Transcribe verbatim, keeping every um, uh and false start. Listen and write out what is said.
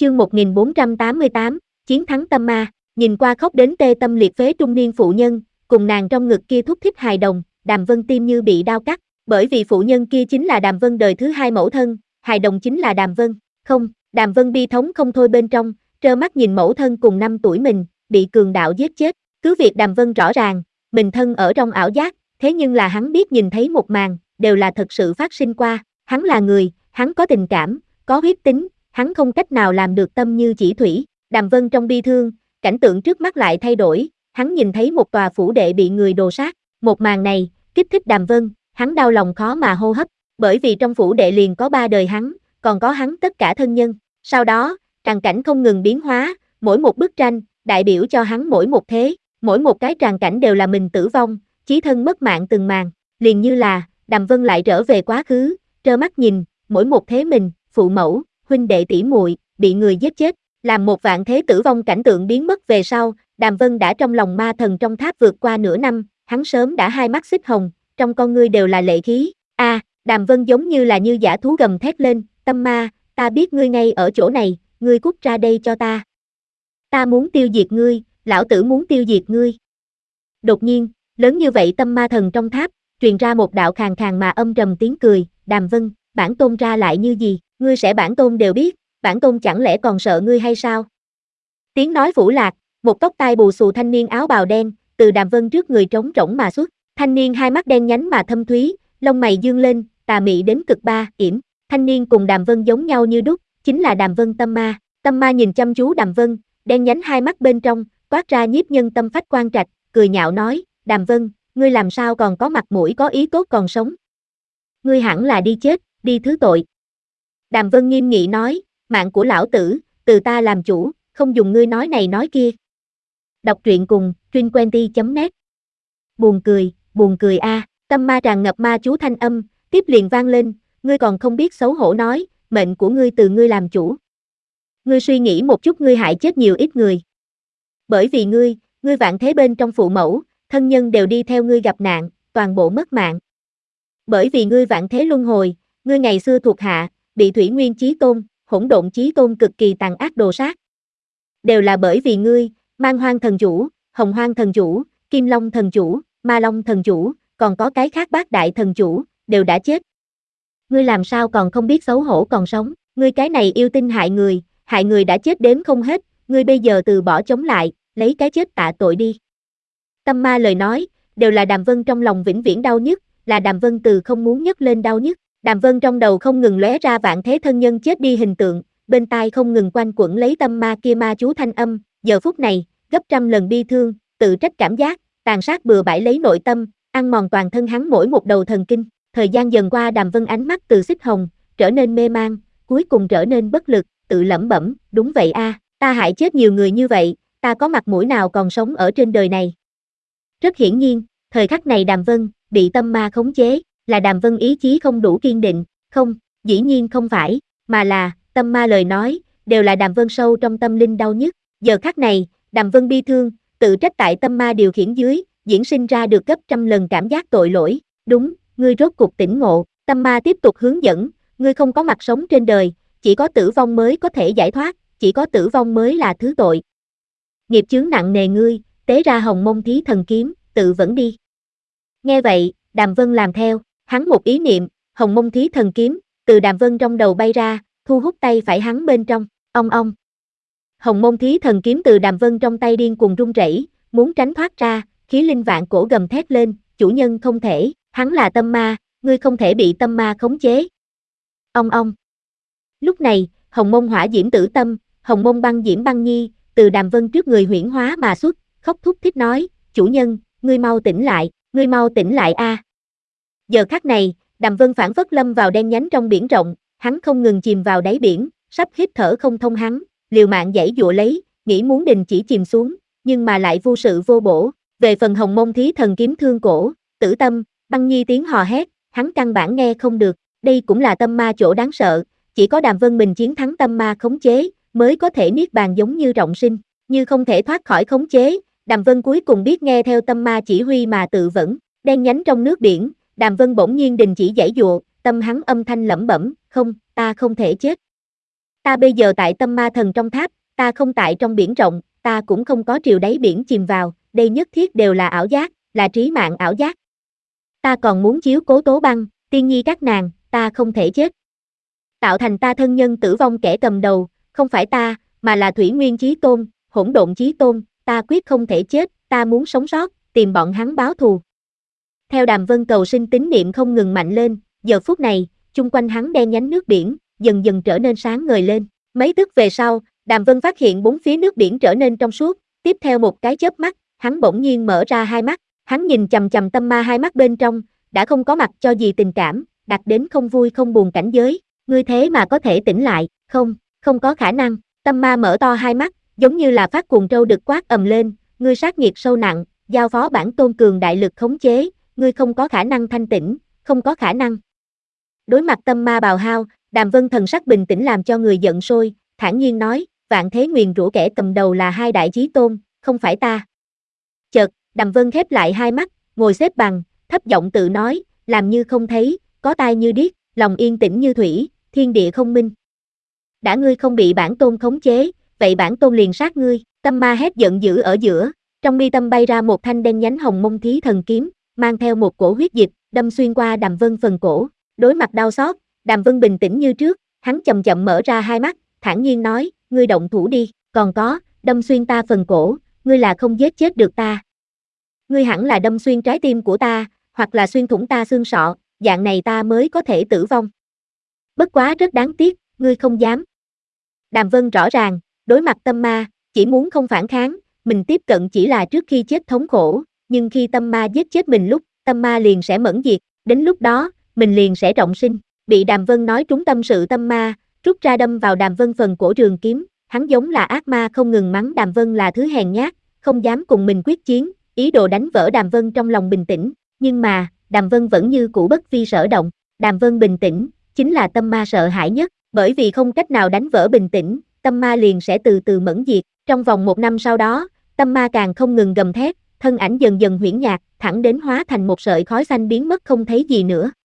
Chương một nghìn bốn trăm tám mươi tám, Chiến thắng tâm ma. Nhìn qua khóc đến tê tâm liệt phế trung niên phụ nhân, cùng nàng trong ngực kia thúc thích hài đồng, Đàm Vân tim như bị đao cắt, bởi vì phụ nhân kia chính là Đàm Vân đời thứ hai mẫu thân, hài đồng chính là Đàm Vân. Không, Đàm Vân bi thống không thôi bên trong, trơ mắt nhìn mẫu thân cùng năm tuổi mình, bị cường đạo giết chết. Cứ việc Đàm Vân rõ ràng, mình thân ở trong ảo giác, thế nhưng là hắn biết nhìn thấy một màn, đều là thật sự phát sinh qua. Hắn là người, hắn có tình cảm, có huyết tính, hắn không cách nào làm được tâm như chỉ thủy. Đàm Vân trong bi thương, cảnh tượng trước mắt lại thay đổi, hắn nhìn thấy một tòa phủ đệ bị người đồ sát. Một màn này, kích thích Đàm Vân, hắn đau lòng khó mà hô hấp, bởi vì trong phủ đệ liền có ba đời hắn, còn có hắn tất cả thân nhân. Sau đó, tràng cảnh không ngừng biến hóa, mỗi một bức tranh, đại biểu cho hắn mỗi một thế, mỗi một cái tràng cảnh đều là mình tử vong, chí thân mất mạng từng màn, liền như là, Đàm Vân lại trở về quá khứ, trơ mắt nhìn, mỗi một thế mình, phụ mẫu, huynh đệ tỷ muội bị người giết chết, làm một vạn thế tử vong cảnh tượng biến mất về sau, Đàm Vân đã trong lòng ma thần trong tháp vượt qua nửa năm, hắn sớm đã hai mắt xích hồng, trong con ngươi đều là lệ khí. A, à, Đàm Vân giống như là như dã thú gầm thét lên, tâm ma, ta biết ngươi ngay ở chỗ này, ngươi cút ra đây cho ta. Ta muốn tiêu diệt ngươi, lão tử muốn tiêu diệt ngươi. Đột nhiên, lớn như vậy tâm ma thần trong tháp, truyền ra một đạo khàn khàn mà âm trầm tiếng cười, Đàm Vân, bản tôn ra lại như gì, ngươi sẽ bản tôn đều biết, bản tôn chẳng lẽ còn sợ ngươi hay sao? Tiếng nói phủ lạc, một tóc tai bù xù thanh niên áo bào đen, từ Đàm Vân trước người trống rỗng mà xuất, thanh niên hai mắt đen nhánh mà thâm thúy, lông mày dương lên, tà mị đến cực ba, yểm, thanh niên cùng Đàm Vân giống nhau như đúc, chính là Đàm Vân tâm ma, tâm ma nhìn chăm chú Đàm Vân, đen nhánh hai mắt bên trong, toát ra nhiếp nhân tâm phách quan trạch, cười nhạo nói, Đàm Vân, ngươi làm sao còn có mặt mũi có ý tốt còn sống? Ngươi hẳn là đi chết, đi thứ tội. Đàm Vân nghiêm nghị nói, mạng của lão tử, từ ta làm chủ, không dùng ngươi nói này nói kia. Đọc truyện cùng, truyện chấm net. Buồn cười, buồn cười a, à. Tâm ma tràn ngập ma chú thanh âm, tiếp liền vang lên, ngươi còn không biết xấu hổ nói, mệnh của ngươi từ ngươi làm chủ. Ngươi suy nghĩ một chút ngươi hại chết nhiều ít người. Bởi vì ngươi, ngươi vạn thế bên trong phụ mẫu, thân nhân đều đi theo ngươi gặp nạn, toàn bộ mất mạng. Bởi vì ngươi vạn thế luân hồi, ngươi ngày xưa thuộc hạ, bị Thủy Nguyên Chí Tôn, Hỗn Độn Chí Tôn cực kỳ tàn ác đồ sát. Đều là bởi vì ngươi, Man Hoang thần chủ, Hồng Hoang thần chủ, Kim Long thần chủ, Ma Long thần chủ, còn có cái khác bát đại thần chủ, đều đã chết. Ngươi làm sao còn không biết xấu hổ còn sống, ngươi cái này yêu tinh hại người, hại người đã chết đến không hết, ngươi bây giờ từ bỏ chống lại, lấy cái chết tạ tội đi. Tâm ma lời nói, đều là Đàm Vân trong lòng vĩnh viễn đau nhất, là Đàm Vân từ không muốn nhấc lên đau nhất. Đàm Vân trong đầu không ngừng lóe ra vạn thế thân nhân chết đi hình tượng, bên tai không ngừng quanh quẩn lấy tâm ma kia ma chú thanh âm, giờ phút này, gấp trăm lần bi thương, tự trách cảm giác, tàn sát bừa bãi lấy nội tâm, ăn mòn toàn thân hắn mỗi một đầu thần kinh. Thời gian dần qua Đàm Vân ánh mắt từ xích hồng, trở nên mê man, cuối cùng trở nên bất lực, tự lẩm bẩm, đúng vậy a, à, ta hại chết nhiều người như vậy, ta có mặt mũi nào còn sống ở trên đời này. Rất hiển nhiên, thời khắc này Đàm Vân, bị tâm ma khống chế, là Đàm Vân ý chí không đủ kiên định, không, dĩ nhiên không phải, mà là, tâm ma lời nói, đều là Đàm Vân sâu trong tâm linh đau nhất. Giờ khắc này, Đàm Vân bi thương, tự trách tại tâm ma điều khiển dưới, diễn sinh ra được gấp trăm lần cảm giác tội lỗi, đúng, ngươi rốt cuộc tỉnh ngộ, tâm ma tiếp tục hướng dẫn, ngươi không có mặt sống trên đời, chỉ có tử vong mới có thể giải thoát, chỉ có tử vong mới là thứ tội. Nghiệp chướng nặng nề ngươi, tế ra hồng mông thí thần kiếm, tự vẫn đi. Nghe vậy, Đàm Vân làm theo, hắn một ý niệm, hồng mông thí thần kiếm, từ Đàm Vân trong đầu bay ra, thu hút tay phải hắn bên trong, ong ong. Hồng mông thí thần kiếm từ Đàm Vân trong tay điên cuồng rung rẩy, muốn tránh thoát ra, khí linh vạn cổ gầm thét lên, chủ nhân không thể, hắn là tâm ma, ngươi không thể bị tâm ma khống chế. Ong ong. Lúc này, hồng mông hỏa diễm tử tâm, hồng mông băng diễm băng nhi, từ Đàm Vân trước người huyễn hóa mà xuất, khóc thúc thích nói, chủ nhân, ngươi mau tỉnh lại, ngươi mau tỉnh lại a. À. Giờ khắc này, Đàm Vân phản phất lâm vào đen nhánh trong biển rộng, hắn không ngừng chìm vào đáy biển, sắp hít thở không thông hắn, liều mạng giãy giụa lấy, nghĩ muốn đình chỉ chìm xuống, nhưng mà lại vô sự vô bổ. Về phần hồng mông thí thần kiếm thương cổ, tử tâm, băng nhi tiếng hò hét, hắn căn bản nghe không được, đây cũng là tâm ma chỗ đáng sợ, chỉ có Đàm Vân mình chiến thắng tâm ma khống chế, mới có thể niết bàn giống như rộng sinh, như không thể thoát khỏi khống chế, Đàm Vân cuối cùng biết nghe theo tâm ma chỉ huy mà tự vẫn, đen nhánh trong nước biển, Đàm Vân bỗng nhiên đình chỉ giãy giụa, tâm hắn âm thanh lẩm bẩm, không, ta không thể chết. Ta bây giờ tại tâm ma thần trong tháp, ta không tại trong biển rộng, ta cũng không có triều đáy biển chìm vào, đây nhất thiết đều là ảo giác, là trí mạng ảo giác. Ta còn muốn chiếu cố Tố Băng, Tiên Nhi các nàng, ta không thể chết. Tạo thành ta thân nhân tử vong kẻ cầm đầu, không phải ta, mà là Thủy Nguyên Chí Tôn, Hỗn Độn Chí Tôn, ta quyết không thể chết, ta muốn sống sót, tìm bọn hắn báo thù. Theo Đàm Vân cầu sinh tín niệm không ngừng mạnh lên, giờ phút này, chung quanh hắn đen nhánh nước biển, dần dần trở nên sáng ngời lên. Mấy tức về sau, Đàm Vân phát hiện bốn phía nước biển trở nên trong suốt, tiếp theo một cái chớp mắt, hắn bỗng nhiên mở ra hai mắt, hắn nhìn chằm chằm tâm ma hai mắt bên trong, đã không có mặt cho gì tình cảm, đặt đến không vui không buồn cảnh giới, ngươi thế mà có thể tỉnh lại, không, không có khả năng, tâm ma mở to hai mắt, giống như là phát cuồng trâu đực quát ầm lên, ngươi sát nghiệt sâu nặng, giao phó bản tôn cường đại lực khống chế, ngươi không có khả năng thanh tĩnh, không có khả năng. Đối mặt tâm ma bào hao, Đàm Vân thần sắc bình tĩnh làm cho người giận sôi, thản nhiên nói, vạn thế nguyền rủa kẻ cầm đầu là hai đại chí tôn, không phải ta. Chợt, Đàm Vân khép lại hai mắt, ngồi xếp bằng, thấp giọng tự nói, làm như không thấy, có tai như điếc, lòng yên tĩnh như thủy, thiên địa không minh. Đã ngươi không bị bản tôn khống chế, vậy bản tôn liền sát ngươi. Tâm ma hét giận dữ ở giữa, trong mi tâm bay ra một thanh đen nhánh hồng mông thí thần kiếm, mang theo một cổ huyết dịch, đâm xuyên qua Đàm Vân phần cổ. Đối mặt đau xót, Đàm Vân bình tĩnh như trước, hắn chậm chậm mở ra hai mắt, thản nhiên nói, ngươi động thủ đi, còn có, đâm xuyên ta phần cổ, ngươi là không giết chết được ta. Ngươi hẳn là đâm xuyên trái tim của ta, hoặc là xuyên thủng ta xương sọ, dạng này ta mới có thể tử vong. Bất quá rất đáng tiếc, ngươi không dám. Đàm Vân rõ ràng, đối mặt tâm ma, chỉ muốn không phản kháng, mình tiếp cận chỉ là trước khi chết thống khổ, nhưng khi tâm ma giết chết mình lúc, tâm ma liền sẽ mẫn diệt, đến lúc đó, mình liền sẽ trọng sinh. Bị Đàm Vân nói trúng tâm sự tâm ma, rút ra đâm vào Đàm Vân phần cổ trường kiếm, hắn giống là ác ma không ngừng mắng Đàm Vân là thứ hèn nhát, không dám cùng mình quyết chiến, ý đồ đánh vỡ Đàm Vân trong lòng bình tĩnh, nhưng mà, Đàm Vân vẫn như cũ bất vi sở động. Đàm Vân bình tĩnh, chính là tâm ma sợ hãi nhất, bởi vì không cách nào đánh vỡ bình tĩnh, tâm ma liền sẽ từ từ mẫn diệt. Trong vòng một năm sau đó, tâm ma càng không ngừng gầm thét, thân ảnh dần dần huyễn nhạt, thẳng đến hóa thành một sợi khói xanh biến mất không thấy gì nữa.